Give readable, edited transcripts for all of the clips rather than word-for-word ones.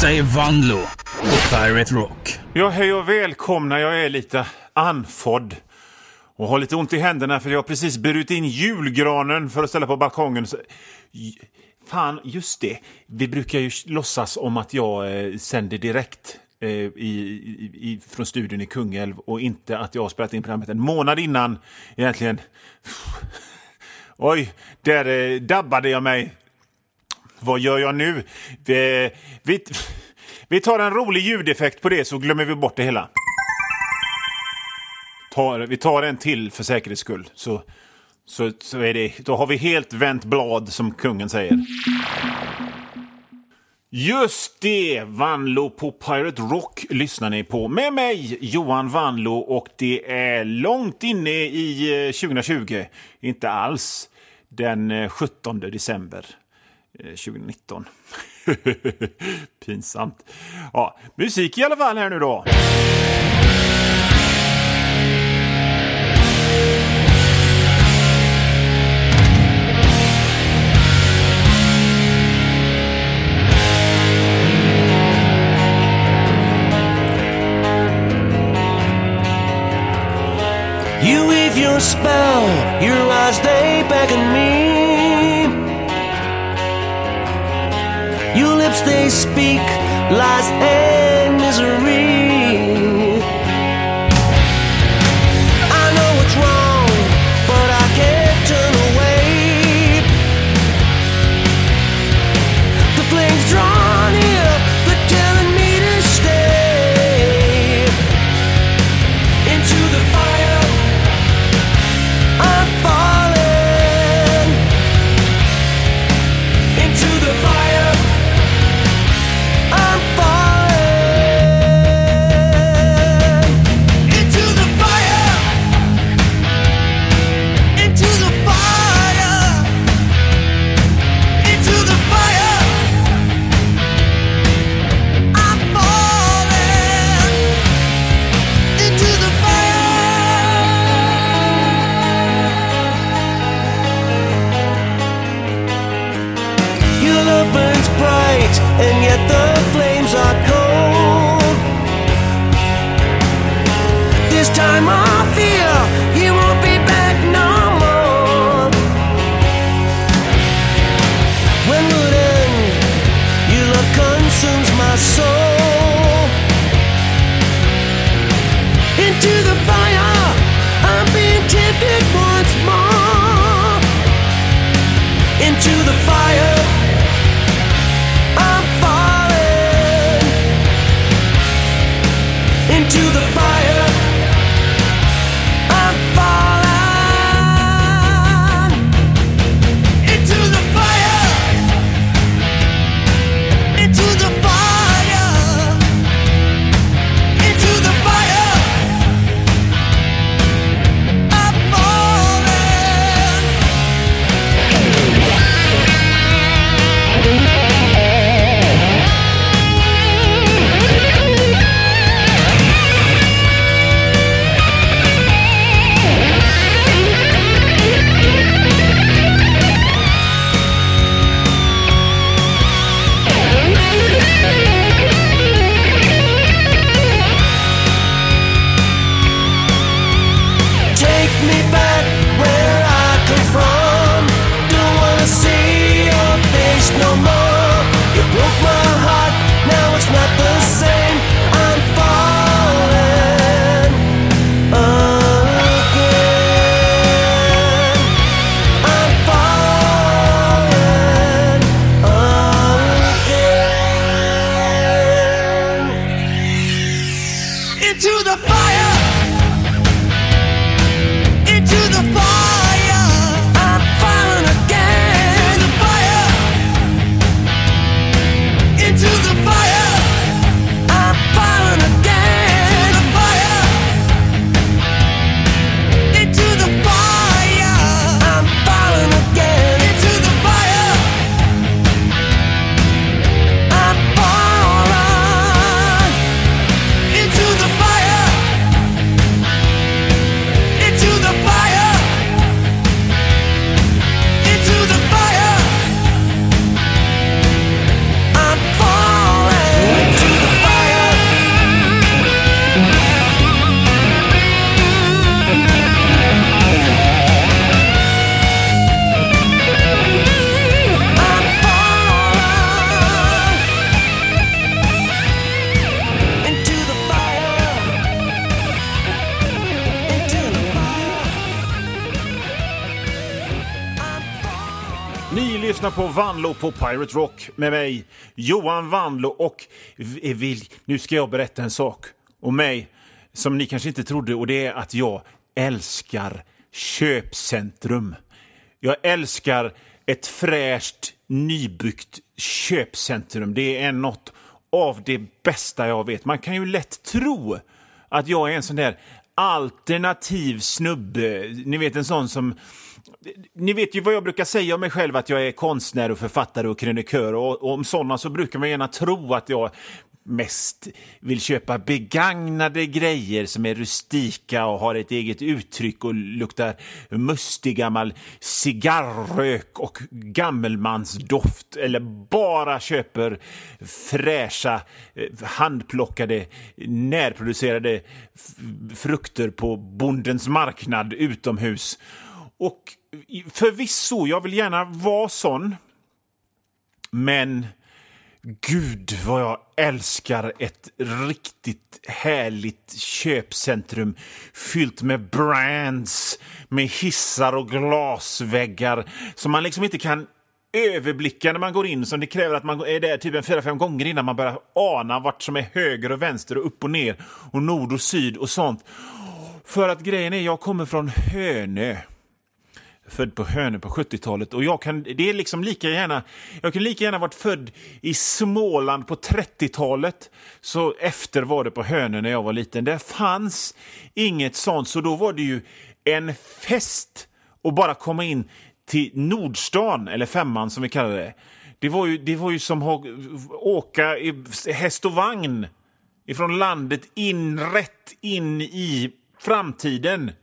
Detta är Vanlo på Pirate Rock. Ja, hej och välkomna. Jag är lite andfådd och har lite ont i händerna för jag har precis burit in julgranen för att ställa på balkongen. Fan, just det. Vi brukar ju låtsas om att jag sänder direkt från studion i Kungälv och inte att jag har spelat in programmet en månad innan egentligen. Oj, där dabbade jag mig. Vad gör jag nu? Vi tar en rolig ljudeffekt på det så glömmer vi bort det hela. Vi tar en till för säkerhets skull. Så är det. Då har vi helt vänt blad som kungen säger. Just det, Vanlo på Pirate Rock lyssnar ni på. Med mig, Johan Vanlo, och det är långt inne i 2020. Inte alls den 17 december 2019. Pinsamt. Ja, musik i alla fall här nu då. You weave your spell, your eyes they beckon me. Your lips they speak lies and misery. I know what's wrong, but I can't turn away. The flames draw near, they're telling me to stay. Into the fire I'm falling. Into the fire I'm falling. Into the fire. Into the fire. Into the fire I'm falling. Into the fire. Your love burns bright, and yet the flames are cold. This time I fear you won't be back no more. When will it end? Your love consumes my soul. Into the fire, I'm being tempted once more. Into the fire I'm falling. Ni lyssnar på Vanlo på Pirate Rock med mig, Johan Vanlo, och nu ska jag berätta en sak om mig som ni kanske inte trodde, och det är att jag älskar köpcentrum. Jag älskar ett fräscht, nybyggt köpcentrum. Det är något av det bästa jag vet. Man kan ju lätt tro att jag är en sån där alternativ snubbe. Ni vet, en sån som... Ni vet ju vad jag brukar säga om mig själv, att jag är konstnär och författare och krönikör. Och om sådana så brukar man gärna tro att jag mest vill köpa begagnade grejer som är rustika och har ett eget uttryck och luktar mustig gammal cigarrök och gammelmansdoft, eller bara köper fräscha handplockade närproducerade frukter på bondens marknad utomhus. Och förvisso, jag vill gärna vara sån, men gud vad jag älskar ett riktigt härligt köpcentrum fyllt med brands, med hissar och glasväggar som man liksom inte kan överblicka när man går in, som det kräver att man är där typ 4-5 gånger innan man börjar ana vart som är höger och vänster och upp och ner och nord och syd och sånt. För att grejen är, jag kommer från Hönö. Född på Hönö på 70-talet, och jag kan lika gärna varit född i Småland på 30-talet. Så efter var det på Hönö när jag var liten. Det fanns inget sånt, så då var det ju en fest att bara komma in till Nordstan, eller Femman som vi kallar det. Det var ju som att åka i häst och vagn ifrån landet rätt in i framtiden.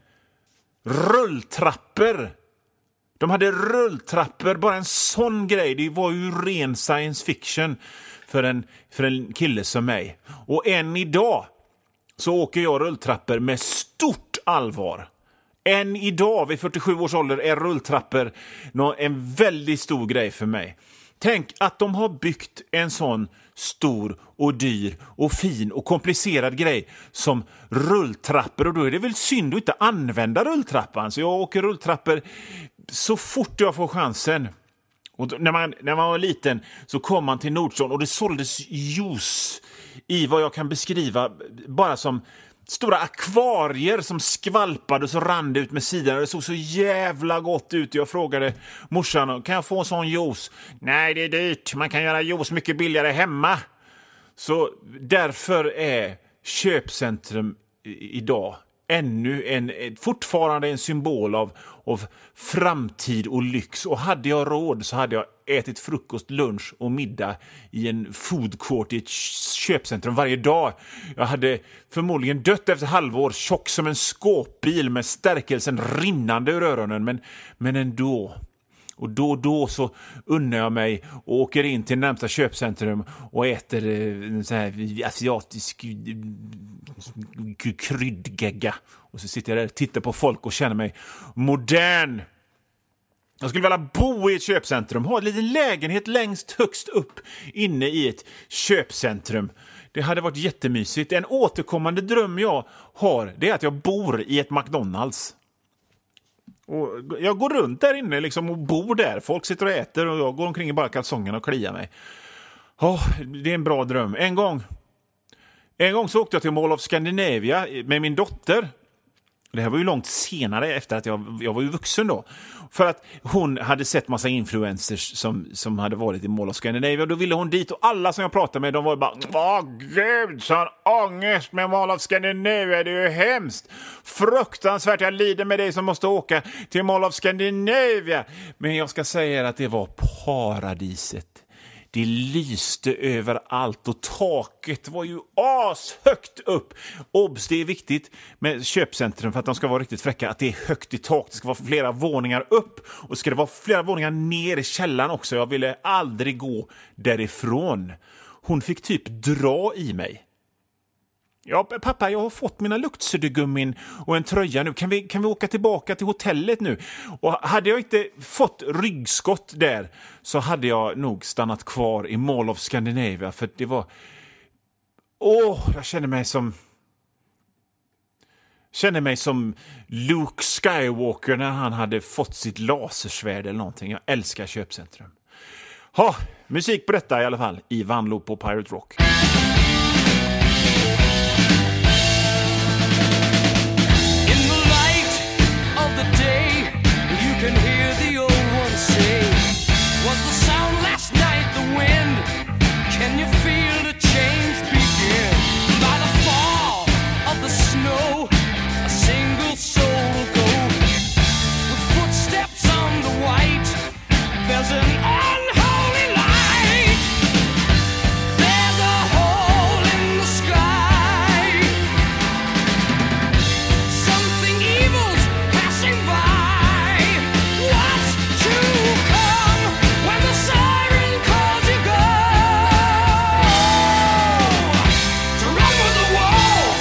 Rulltrappor. De hade rulltrappor, bara en sån grej. Det var ju ren science fiction för en kille som mig. Och än idag så åker jag rulltrappor med stort allvar. Än idag vid 47 års ålder är rulltrappor en väldigt stor grej för mig. Tänk att de har byggt en sån stor och dyr och fin och komplicerad grej som rulltrappor, och då är det väl synd att inte använda rulltrappan. Så jag åker rulltrappor så fort jag får chansen. Och när man var liten så kom man till Nordstan och det såldes juice i vad jag kan beskriva bara som stora akvarier som skvalpade och så rann det ut med sidan. Det såg så jävla gott ut. Jag frågade morsan, kan jag få en sån juice? Nej, det är dyrt. Man kan göra juice mycket billigare hemma. Så därför är köpcentrum idag fortfarande en symbol av framtid och lyx. Och hade jag råd så hade jag ätit frukost, lunch och middag i en food court i ett köpcentrum varje dag. Jag hade förmodligen dött efter halvår, tjock som en skåpbil med stärkelsen rinnande ur öronen, men ändå. Och då så unnar jag mig och åker in till närmsta köpcentrum och äter en sån här asiatisk kryddgegga. Och så sitter jag där och tittar på folk och känner mig modern. Jag skulle vilja bo i ett köpcentrum, ha en liten lägenhet längst högst upp inne i ett köpcentrum. Det hade varit jättemysigt. En återkommande dröm jag har, det är att jag bor i ett McDonald's. Och jag går runt där inne liksom och bor där. Folk sitter och äter och jag går omkring i bara kalsongerna och kliar mig. Det är en bra dröm. En gång så åkte jag till Mall of Scandinavia med min dotter. Det här var ju långt senare efter att jag var ju vuxen då. För att hon hade sett massa influencers som hade varit i Mall of Scandinavia. Och då ville hon dit och alla som jag pratade med, de var bara gud, sån ångest med Mall of Scandinavia, det är ju hemskt. Fruktansvärt, jag lider med dig som måste åka till Mall of Scandinavia. Men jag ska säga er att det var paradiset. Det lyste överallt och taket var ju ashögt upp. Obs, det är viktigt med köpcentrum för att de ska vara riktigt fräcka, att det är högt i tak. Det ska vara flera våningar upp och ska det vara flera våningar ner i källaren också. Jag ville aldrig gå därifrån. Hon fick typ dra i mig. Ja, pappa, jag har fått mina luktsuddgummin och en tröja nu. Kan vi åka tillbaka till hotellet nu? Och hade jag inte fått ryggskott där så hade jag nog stannat kvar i Mall of Scandinavia. För det var... jag kände mig som Känner mig som Luke Skywalker när han hade fått sitt lasersvärd eller någonting. Jag älskar köpcentrum. Ha, musik på detta i alla fall i Vanlo på Pirate Rock. In the light of the day, you can hear the old ones say, was the sound last night the wind? Can you feel the change begin? By the fall of the snow, a single soul will go. With footsteps on the white, there's an unholy light. There's a hole in the sky. Something evil's passing by. What's to come when the siren calls you go? To run with the wolf.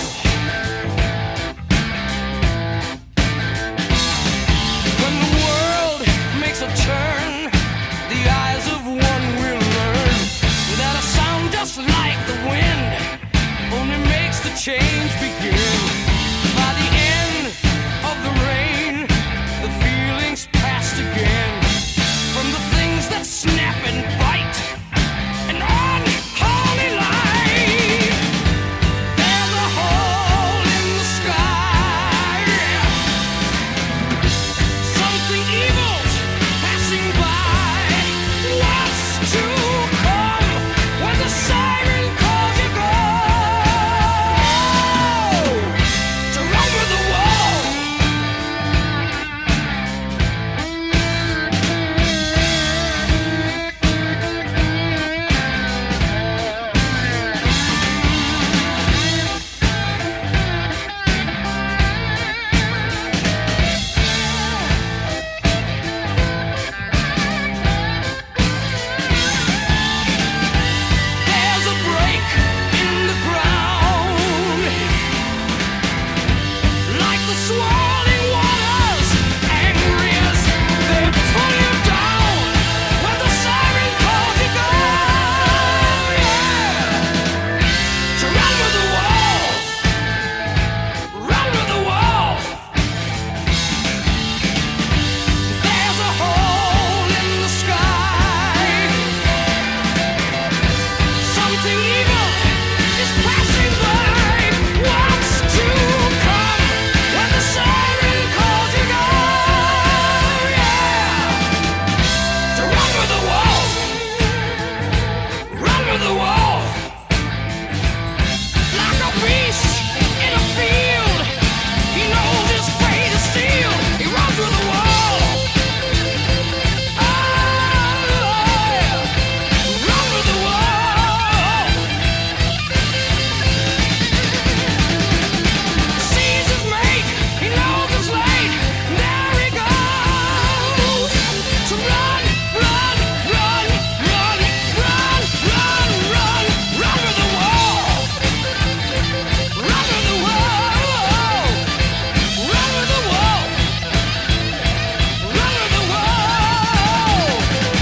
When the world makes a turn, the eyes of one will learn that a sound just like the wind only makes the change begin. By the end of the rain, the feelings past again. From the things that snap and bite, an unholy light. There's a hole in the sky. Something evil's passing by. What's to come when the siren calls you go? To run with the wolf. There's a break in the ground, like the swirling waters, angry as they pull you down. When the siren calls you go, yeah. To run with the wolf, run with the wolf. There's a hole in the sky. Something evil is passing by. What's to come when the siren calls you go? Yeah. To run with the wolf. Run with the wolf. Like a beast in a field, he knows his fate is sealed. He runs with the wolf. Oh, yeah. Run with the wolf. Sees his mate, he knows it's late. There he goes. To run, run, run, run, run, run, run, run with the wolf. Run with the wolf. Run with the wolf. Run with the wolf.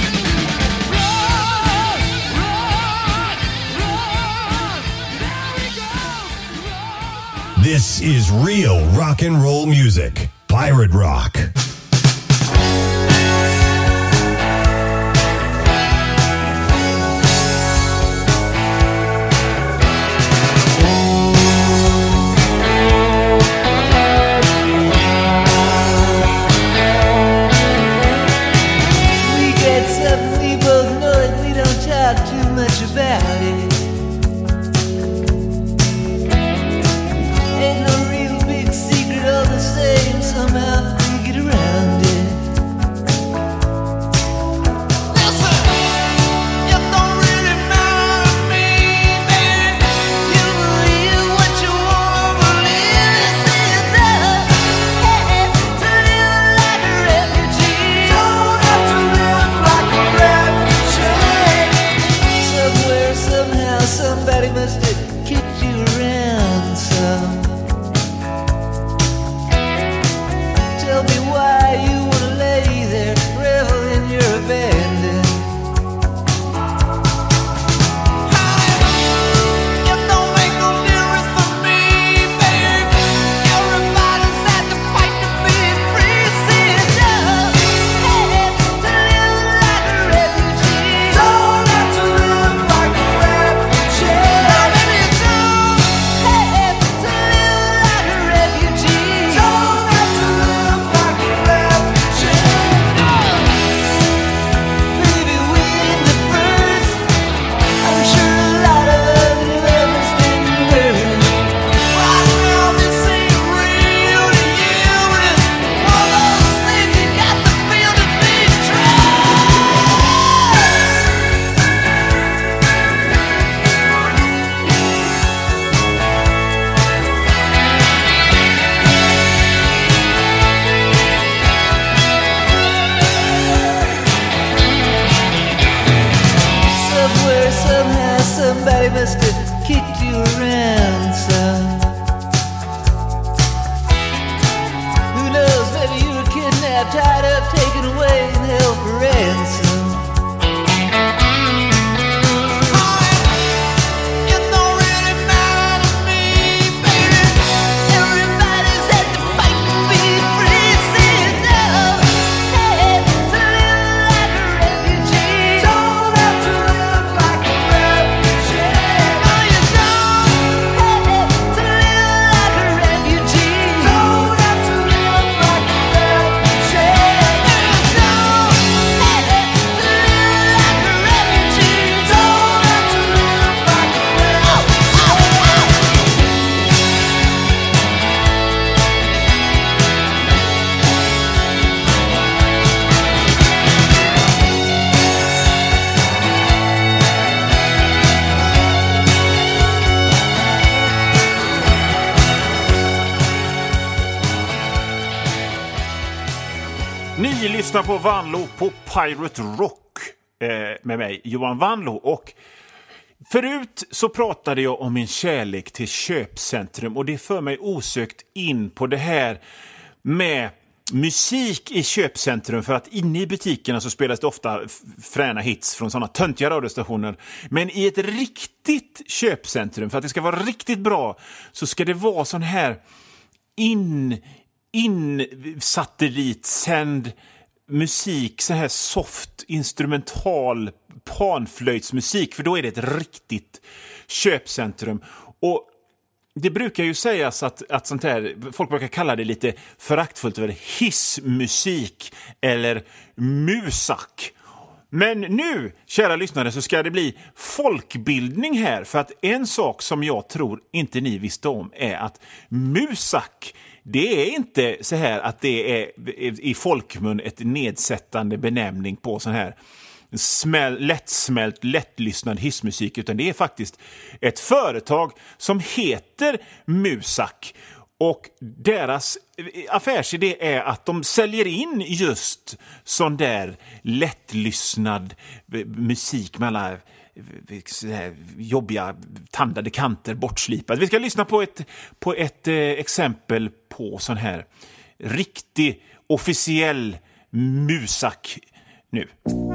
Run, run, run. There he goes. Run. This is real rock and roll music. Pirate Rock. We get something, we both know it, we don't talk too much about it. Ain't no real big secret, all the same, somehow we get around taken away and held for ransom. Ni lyssnar på Vanlo på Pirate Rock med mig, Johan Vanlo. Och förut så pratade jag om min kärlek till köpcentrum, och det för mig osökt in på det här med musik i köpcentrum. För att inne i butikerna så spelas det ofta fräna hits från sådana töntiga radiostationer. Men i ett riktigt köpcentrum, för att det ska vara riktigt bra, så ska det vara sån här satellitsänd musik, så här soft instrumental panflöjtsmusik, för då är det ett riktigt köpcentrum. Och det brukar ju sägas att sånt här, folk brukar kalla det lite föraktfullt över hissmusik eller musak. Men nu, kära lyssnare, så ska det bli folkbildning här, för att en sak som jag tror inte ni visste om är att musak, det är inte så här att det är i folkmun ett nedsättande benämning på sån här lättsmält, lättlyssnad hissmusik, utan det är faktiskt ett företag som heter Musak. Och deras affärsidé är att de säljer in just sån där lättlyssnad musik med alla jobbiga tandade kanter bortslipad. Vi ska lyssna på ett exempel på sån här riktig officiell musak nu.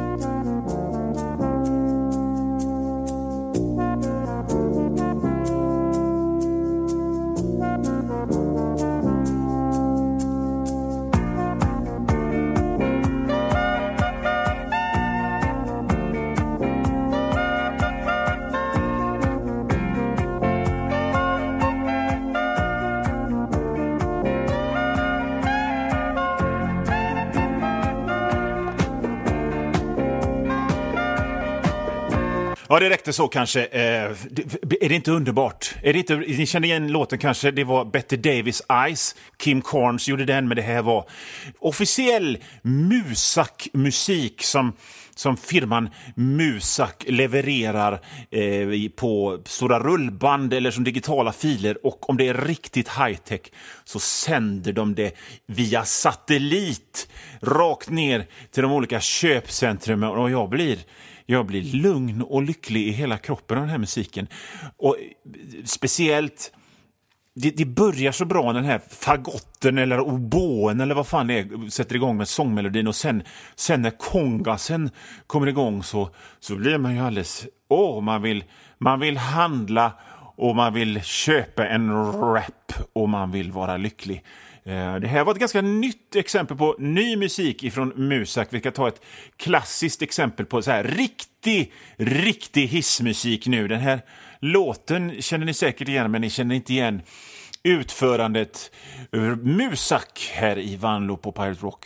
Ja, det räckte så kanske. Är det inte underbart? Är det inte, ni känner igen låten kanske? Det var Bette Davis Eyes. Kim Carnes gjorde den, men det här var officiell musak-musik som firman Musak levererar på stora rullband eller som digitala filer. Och om det är riktigt high-tech så sänder de det via satellit rakt ner till de olika köpcentrum. Och jag blir lugn och lycklig i hela kroppen av den här musiken. Och speciellt, det börjar så bra när den här fagotten eller oboen eller vad fan det är sätter igång med sångmelodin. Och sen när kongasen kommer igång så blir man ju alldeles... man vill handla och man vill köpa en rap och man vill vara lycklig. Det här var ett ganska nytt exempel på ny musik ifrån Musak. Vi ska ta ett klassiskt exempel på så här riktig hissmusik nu. Den här låten känner ni säkert igen, men ni känner inte igen utförandet Musak här i Vanlo på Pirate Rock.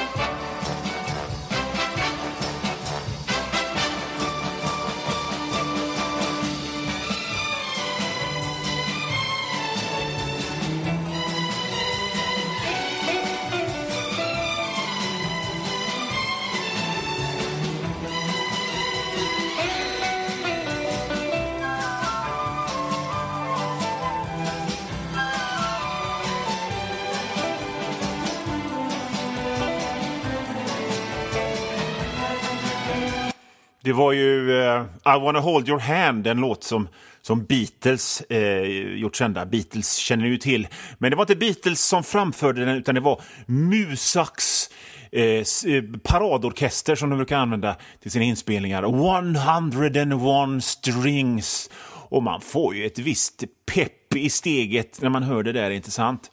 Det var ju I Wanna Hold Your Hand, en låt som Beatles gjort kända. Beatles känner ni ju till. Men det var inte Beatles som framförde den, utan det var Musaks paradorkester som de brukar använda till sina inspelningar. 101 strings. Och man får ju ett visst pepp i steget när man hör det där, inte sant?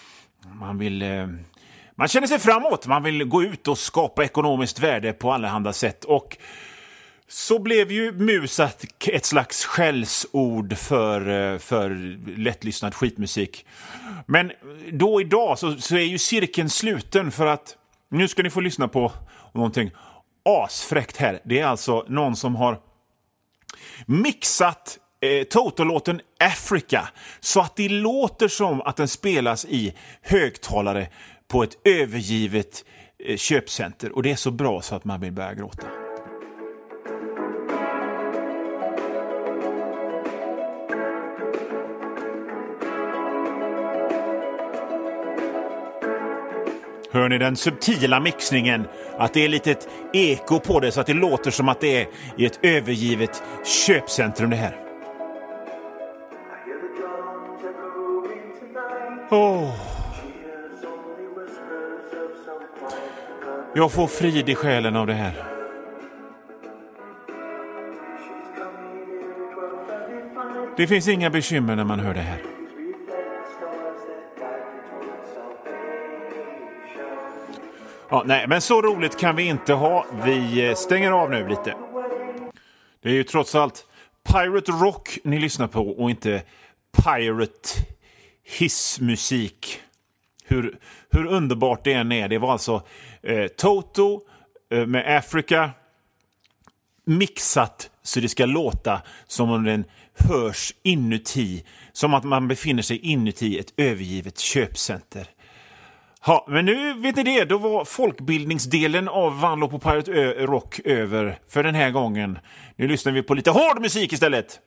Man känner sig framåt, man vill gå ut och skapa ekonomiskt värde på allehanda sätt. Och så blev ju mus ett slags skällsord för lättlyssnad skitmusik. Men då idag så är ju cirkeln sluten, för att nu ska ni få lyssna på någonting asfräckt här. Det är alltså någon som har mixat Toto-låten Africa så att det låter som att den spelas i högtalare på ett övergivet köpcenter. Och det är så bra så att man vill börja gråta. Hör ni den subtila mixningen? Att det är lite ett eko på det så att det låter som att det är i ett övergivet köpcentrum det här. Jag får frid i själen av det här. Det finns inga bekymmer när man hör det här. Ja, nej, men så roligt kan vi inte ha. Vi stänger av nu lite. Det är ju trots allt Pirate Rock ni lyssnar på och inte Pirate hissmusik. Hur underbart det än är. Det var alltså Toto med Africa mixat så det ska låta som om den hörs inuti. Som att man befinner sig inuti ett övergivet köpcenter. Ja, men nu vet ni det. Då var folkbildningsdelen av Vanlo på Pirate Rock över för den här gången. Nu lyssnar vi på lite hård musik istället.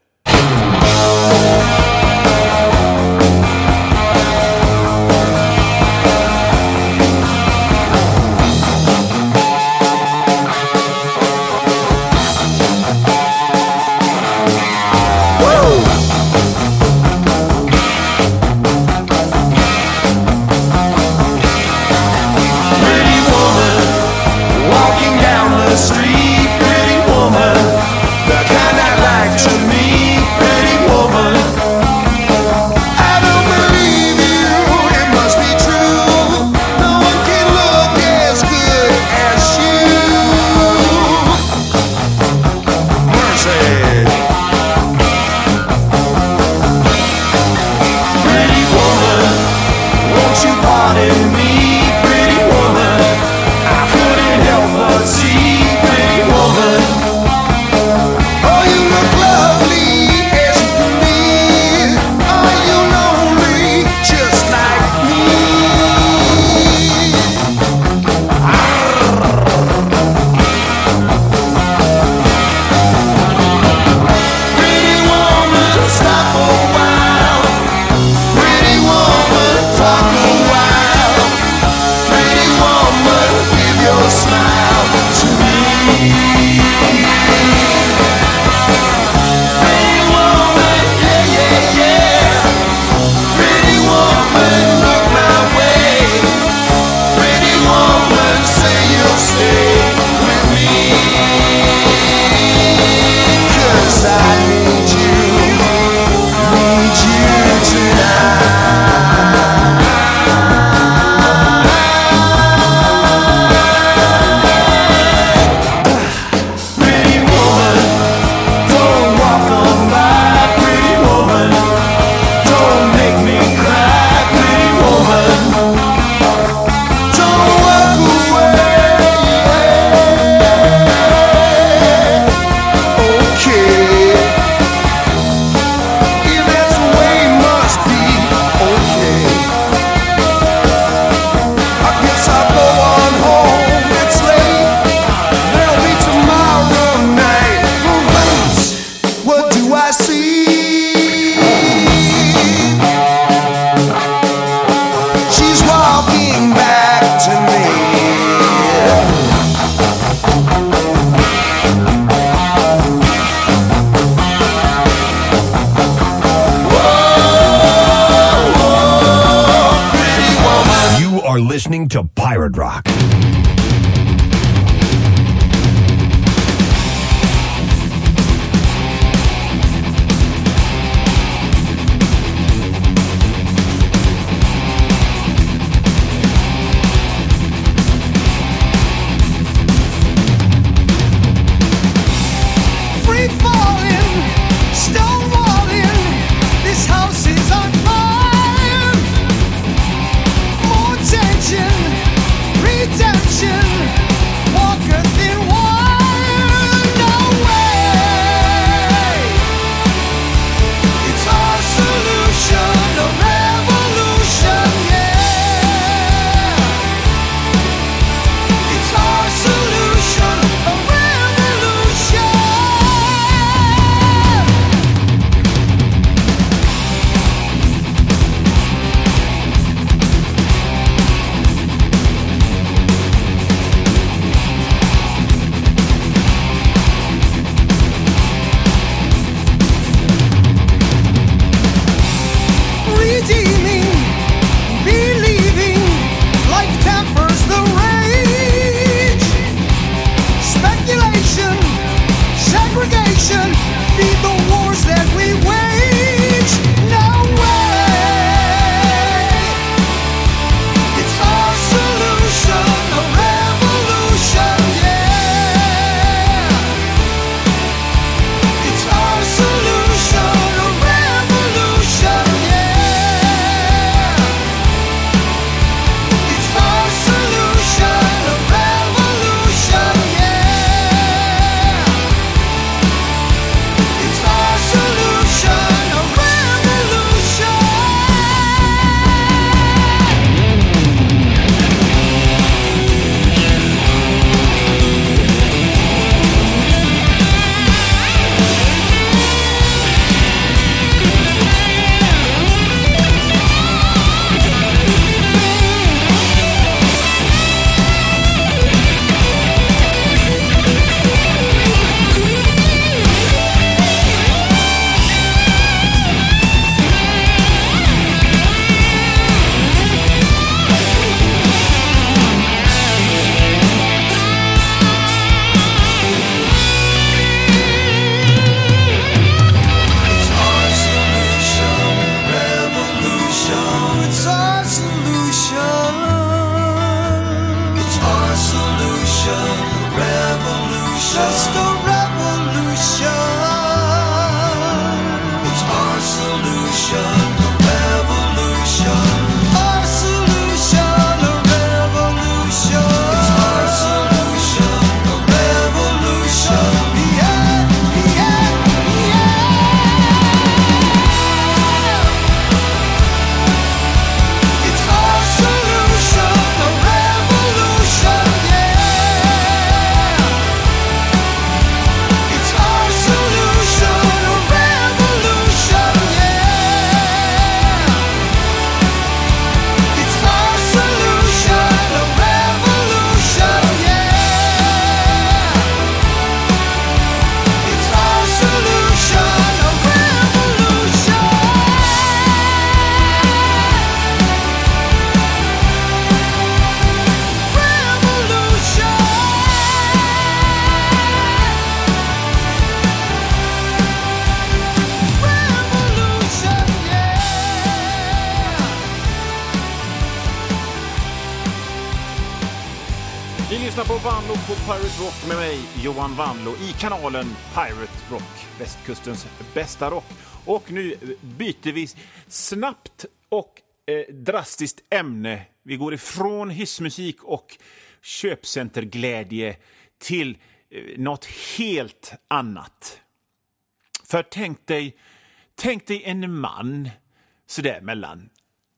Listening to Pirate Rock. defeat the wars that we wage. No way. It's our solution, a revolution, yeah. It's our solution, a revolution, yeah. It's our solution, a revolution, yeah. It's our solution, a revolution. It's our solution, it's our solution, revolution, just a revolution. It's our solution, a revolution. Our solution, a revolution. It's our solution, a revolution. Yeah, yeah, yeah. It's our solution, a revolution, yeah. It's our solution, a revolution, yeah. It's our solution, a revolution, yeah. It's our solution, a revolution. Ni lyssnar på Vanlo på Pirate Rock med mig, Johan Vanlo, i kanalen Pirate Rock, västkustens bästa rock. Och nu byter vi snabbt och drastiskt ämne. Vi går ifrån hissmusik och köpcenterglädje till något helt annat. För tänk dig en man sådär mellan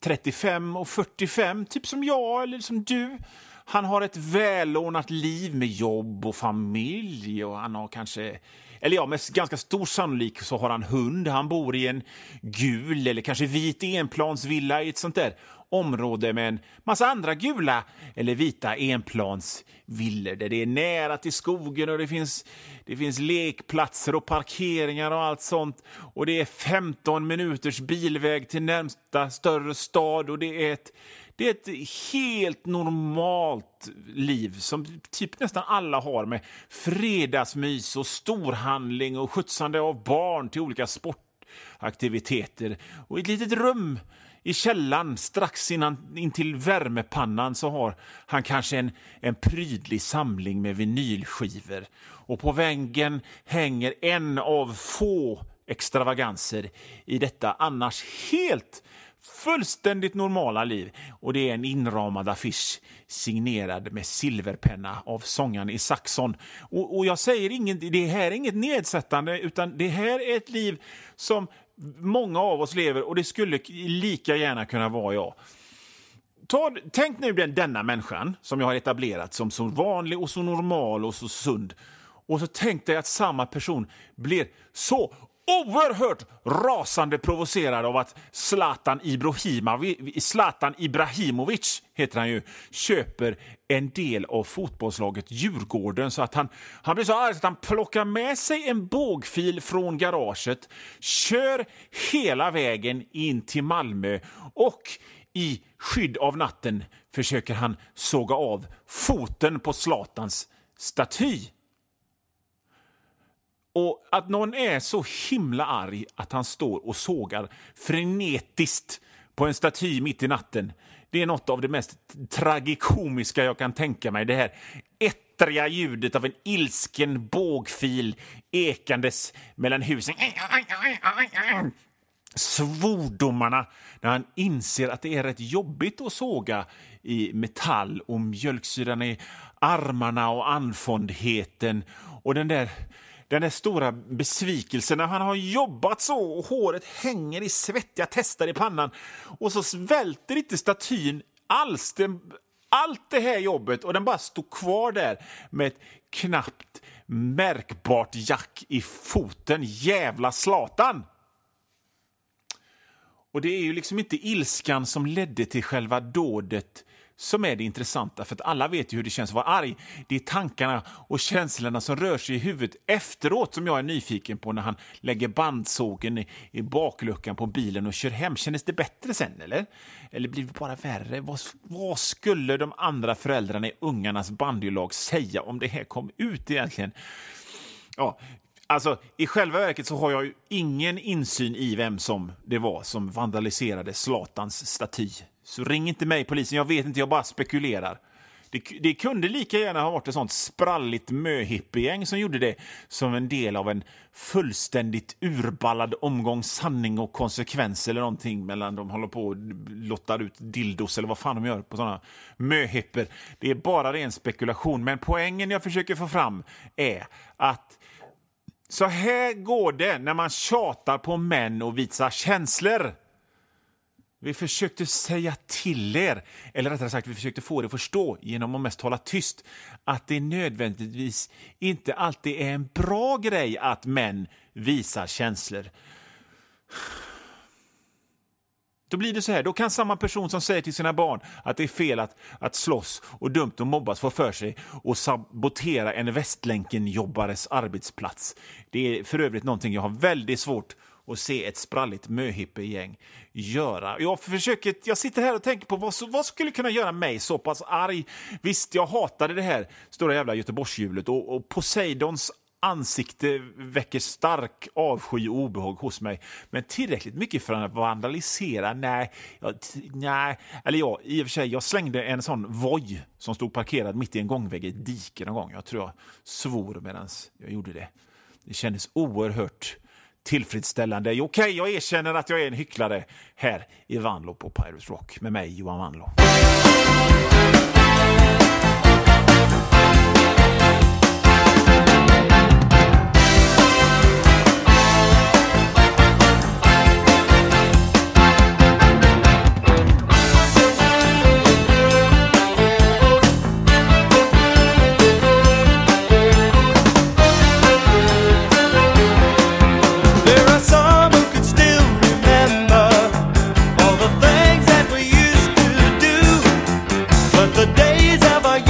35 och 45, typ som jag eller som du. Han har ett välordnat liv med jobb och familj och han har kanske, eller ja, med ganska stor sannolik så har han hund. Han bor i en gul eller kanske vit enplansvilla i ett sånt där område med en massa andra gula eller vita enplansvillor där det är nära till skogen och det finns lekplatser och parkeringar och allt sånt. Och det är 15 minuters bilväg till närmsta större stad och det är ett helt normalt liv som typ nästan alla har med fredagsmys och storhandling och skjutsande av barn till olika sportaktiviteter. Och i ett litet rum i källan strax in till värmepannan så har han kanske en prydlig samling med vinylskivor. Och på väggen hänger en av få extravaganser i detta annars helt fullständigt normala liv. Och det är en inramad affisch signerad med silverpenna av sångaren i Saxon. Och jag säger det här är inget nedsättande utan det här är ett liv som många av oss lever och det skulle lika gärna kunna vara jag. Tänk nu denna människan som jag har etablerat som så vanlig och så normal och så sund. Och så tänkte jag att samma person blir så oerhört rasande provocerad av att Zlatan Ibrahimovic heter han ju, köper en del av fotbollslaget Djurgården så att han blir så arg att han plockar med sig en bågfil från garaget, kör hela vägen in till Malmö och i skydd av natten försöker han såga av foten på Zlatans staty. Och att någon är så himla arg att han står och sågar frenetiskt på en staty mitt i natten, det är något av det mest tragikomiska jag kan tänka mig. Det här ettriga ljudet av en ilsken bågfil ekandes mellan husen. Svordomarna när han inser att det är rätt jobbigt att såga i metall, och mjölksyran i armarna och anfåndheten och den där stora besvikelsen när han har jobbat så och håret hänger i svettiga testar i pannan, och så svälter inte statyn alls allt det här jobbet, och den bara står kvar där med ett knappt märkbart jack i foten. Jävla Zlatan! Och det är ju liksom inte ilskan som ledde till själva dådet som är det intressanta, för att alla vet ju hur det känns att vara arg. Det är tankarna och känslorna som rör sig i huvudet efteråt som jag är nyfiken på, när han lägger bandsågen i bakluckan på bilen och kör hem. Kändes det bättre sen, eller? Eller blir det bara värre? Vad skulle de andra föräldrarna i ungarnas bandylag säga om det här kom ut egentligen? Ja, alltså i själva verket så har jag ju ingen insyn i vem som det var som vandaliserade Zlatans staty. Så ring inte mig, polisen, jag vet inte, jag bara spekulerar. Det kunde lika gärna ha varit ett sånt spralligt möhippiegäng som gjorde det, som en del av en fullständigt urballad omgång sanning och konsekvens eller någonting, mellan de håller på och lottar ut dildos eller vad fan de gör på sådana möhipper. Det är bara ren spekulation, men poängen jag försöker få fram är att så här går det när man tjatar på män och visar känslor. Vi försökte säga till er, eller rättare sagt vi försökte få er att förstå genom att mest hålla tyst, att det nödvändigtvis inte alltid är en bra grej att män visar känslor. Då blir det så här, då kan samma person som säger till sina barn att det är fel att slåss och dumt och mobbas få för sig och sabotera en Västlänken-jobbares arbetsplats. Det är för övrigt någonting jag har väldigt svårt att se ett spralligt möhippiegäng göra. Jag sitter här och tänker på vad skulle kunna göra mig så pass arg. Visst, jag hatade det här stora jävla Göteborgshjulet och Poseidons ansikte väcker stark avsky och obehag hos mig, men tillräckligt mycket för att vandalisera. Nej, eller i och för sig, jag slängde en sån voj som stod parkerad mitt i en gångvägg i ett dike någon gång. Jag tror jag svor medan jag gjorde det. Det kändes oerhört tillfredsställande. Okej, jag erkänner att jag är en hycklare här i Vanlo på Pirate Rock med mig, Johan Vanlo. The days of our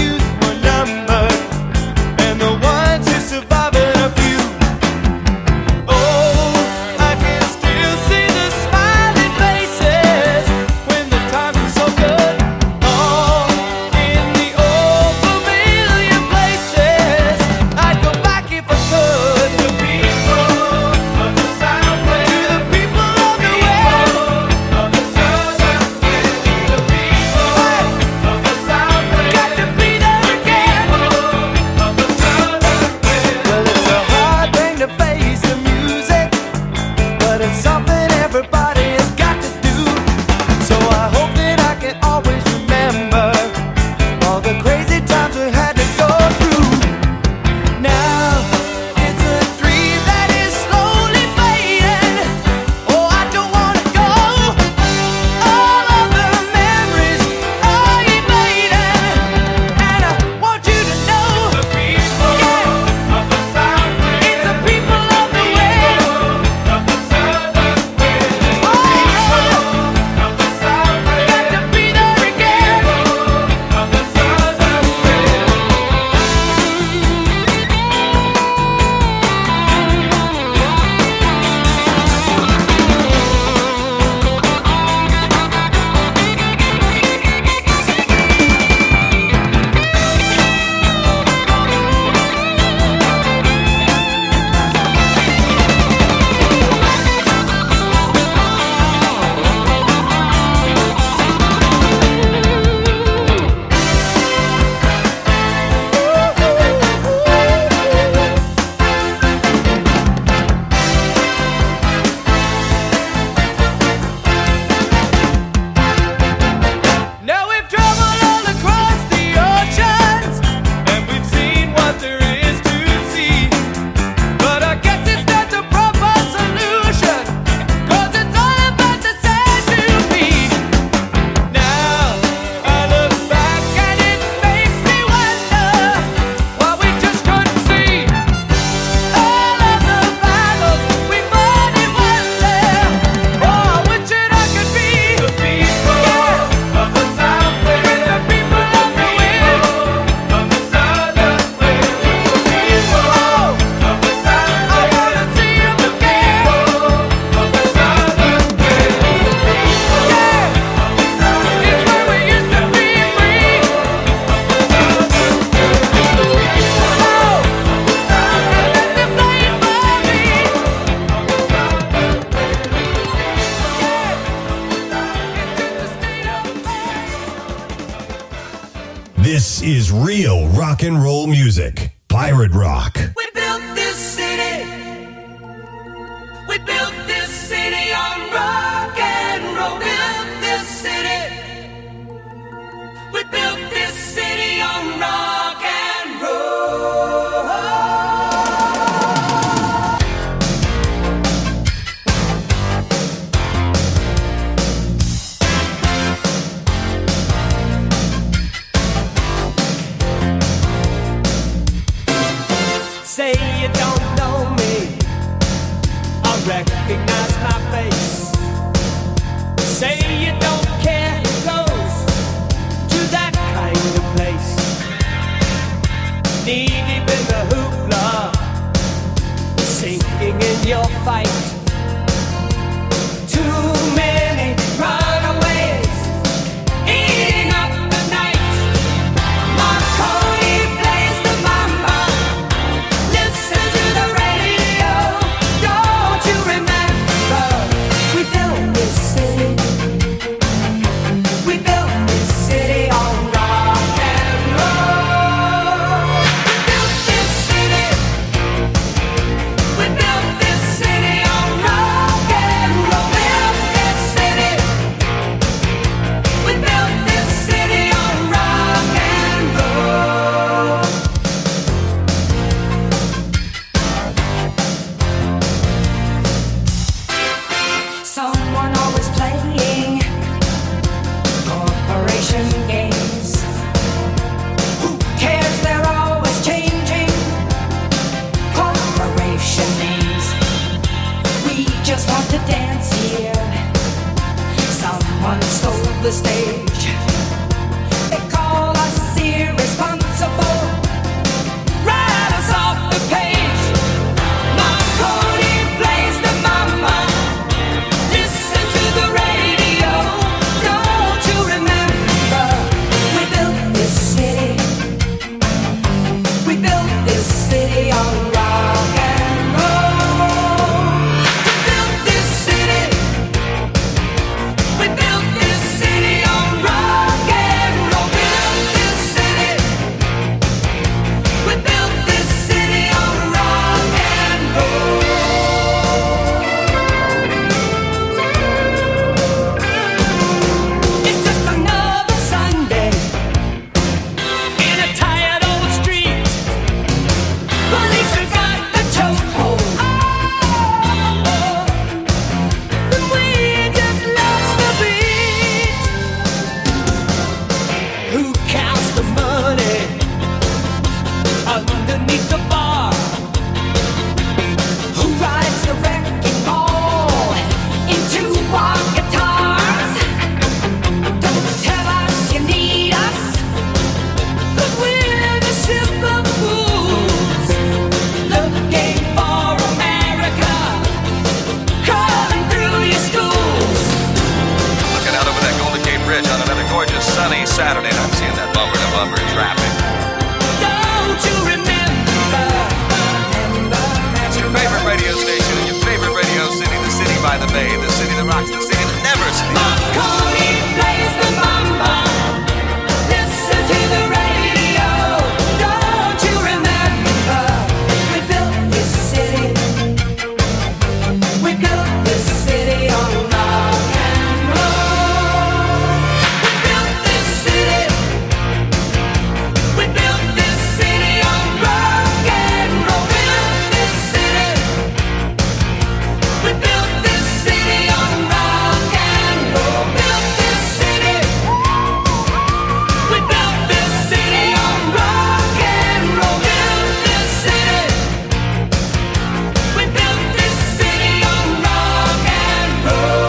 is real rock and roll music. Pirate Rock. We built this city. We built this city on rock and roll. Built this city. We built this city on rock and roll. Say you don't know me, I recognize my face. Say you don't care who goes to that kind of place. Knee deep in the hoopla, sinking in your fight. Too many runaways, eating up the night. Marconi plays the mama. Listen to the radio. Don't you remember? We built this city. We built this city on rock and roll. We built this city. We built this city on rock and roll. Built this city. We built this city on rock and roll. Someone always playing corporation games. Who cares? They're always changing corporation names. We just want to dance here. Someone stole the stage. They call us irresponsible. Write us off the page. Marconi plays the mama. Listen to the radio. Don't you remember? We built this city. We built this city on rock and roll. We built this city. We built this city on rock and roll. Built this city. We built this city on rock and roll. It's just another Sunday in a tired old street. Police have got the chokehold. And we just lost the beat. Who counts the money underneath the bar? Who rides the wrecking ball into our guitars? Don't tell us you need us, 'cause we're the ship of fools, looking for America, crawling through your schools. Looking out over that Golden Gate Bridge on another gorgeous sunny Saturday, and I'm seeing that bumper-to-bumper traffic. Don't you remember? It's your favorite radio station in your favorite radio city, the city by the bay, the city that rocks, the city that never sleeps. Marconi plays the mama. Listen to the radio. Don't you remember? We built this city. We built this city on rock and roll. We built this city. We built this city on rock and roll. Built this city. We built this city on rock and roll. Built this city. We built this city on rock and roll. Built this city. We built this city on rock and roll.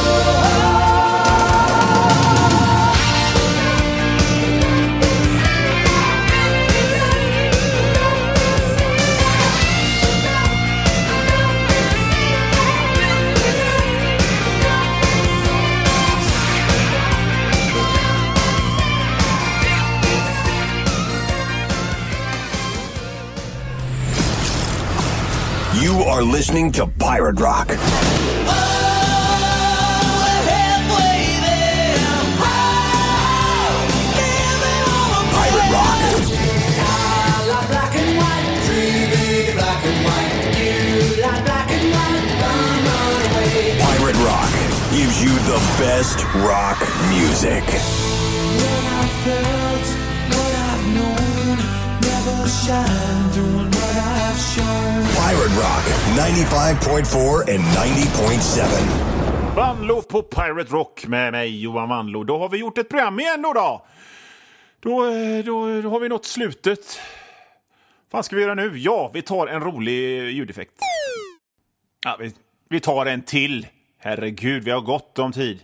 You are listening to Pirate Rock. Pirate Rock. gives you the best rock music. When I felt what I've known, never shine doing what I've shown. Pirate Rock 95.4 and 90.7. Vanlo på Pirate Rock med mig, Johan Vanlo. Då har vi gjort ett program igen då. Då har vi nått slutet. Vad ska vi göra nu? Ja, vi tar en rolig ljudeffekt. Ja, vi tar en till. Herregud, vi har gott om tid.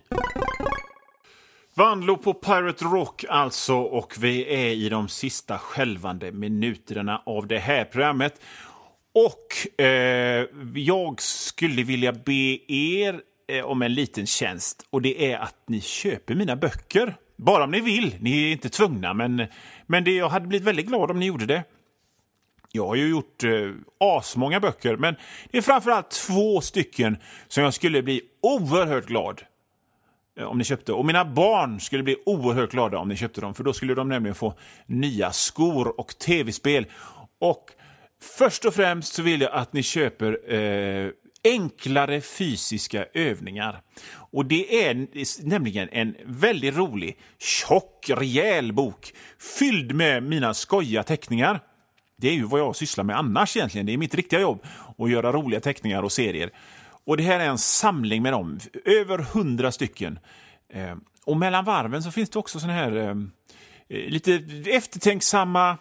Vanlo på Pirate Rock alltså, och vi är i de sista skälvande minuterna av det här programmet. Och jag skulle vilja be er om en liten tjänst, och det är att ni köper mina böcker. Bara om ni vill, ni är inte tvungna, men jag hade blivit väldigt glad om ni gjorde det. Jag har ju gjort asmånga böcker, men det är framförallt 2 stycken som jag skulle bli oerhört glad om ni köpte. Och mina barn skulle bli oerhört glada om ni köpte dem, för då skulle de nämligen få nya skor och tv-spel. Och först och främst så vill jag att ni köper enklare fysiska övningar. Och det är nämligen en väldigt rolig, tjock, rejäl bok fylld med mina skojiga teckningar. Det är ju vad jag sysslar med annars egentligen. Det är mitt riktiga jobb att göra roliga teckningar och serier. Och det här är en samling med dem. Över 100 stycken. Och mellan varven så finns det också såna här lite eftertänksamma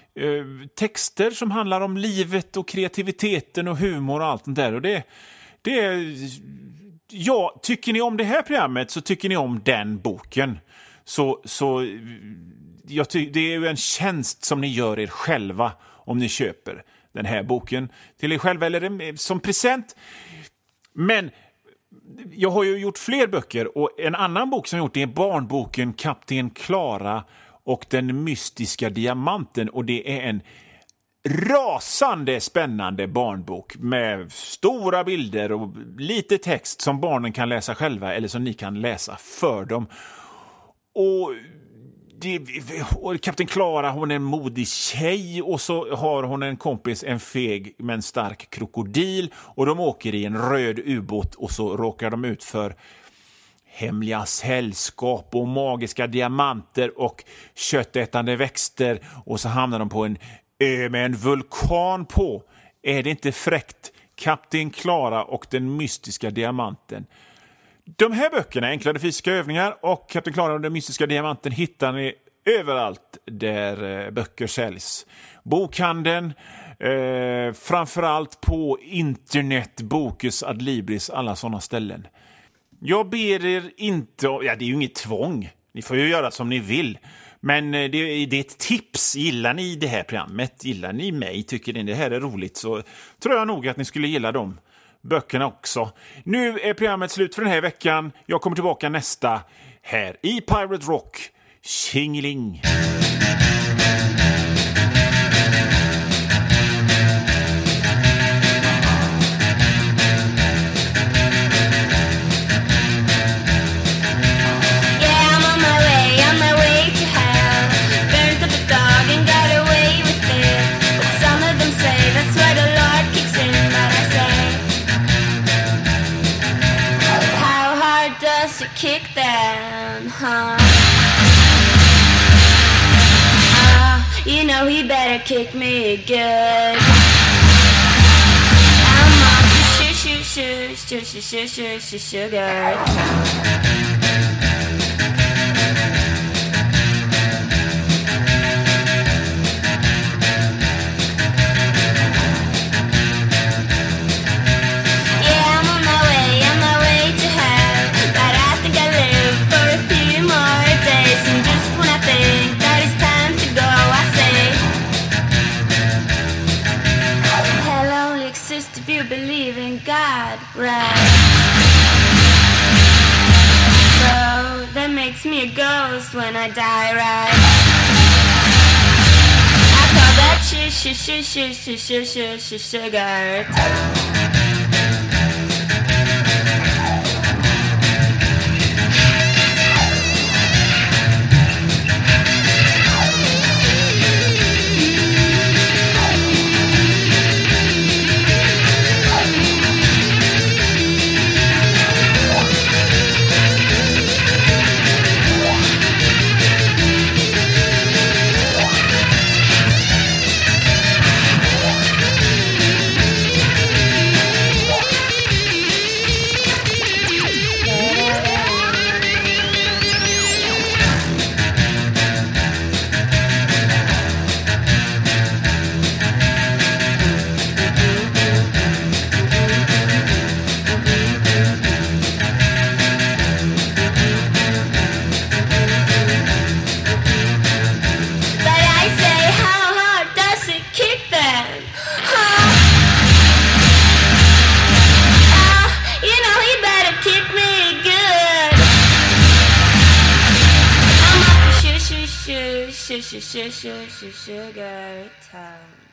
texter som handlar om livet och kreativiteten och humor och allt det där. Och det är... Ja, tycker ni om det här programmet så tycker ni om den boken. Så det är ju en tjänst som ni gör er själva om ni köper den här boken till er själva eller som present. Men jag har ju gjort fler böcker, och en annan bok som jag gjort är barnboken Kapten Klara och den mystiska diamanten, och det är en rasande spännande barnbok med stora bilder och lite text som barnen kan läsa själva eller som ni kan läsa för dem. Och Kapten Klara, hon är en modig tjej, och så har hon en kompis, en feg men en stark krokodil, och de åker i en röd ubåt, och så råkar de ut för hemliga sällskap och magiska diamanter och köttätande växter, och så hamnar de på en ö med en vulkan på. Är det inte fräckt? Kapten Klara och den mystiska diamanten. De här böckerna, enklare fysiska övningar och Kapten Klara och den mystiska diamanten, hittar ni överallt där böcker säljs. Bokhandeln, framförallt på internet, Bokus, Adlibris, alla sådana ställen. Jag ber er inte, ja, det är ju inget tvång, ni får ju göra som ni vill. Men det är ett tips. Gillar ni det här programmet, gillar ni mig, tycker ni det här är roligt, så tror jag nog att ni skulle gilla dem böckerna också. Nu är programmet slut för den här veckan. Jag kommer tillbaka nästa här i Pirate Rock. Tjingeling! Kick them, huh? You know he better kick me good. I'm off to sugar. Right. So that makes me a ghost when I die, right? I call that sugar. Sugar Town.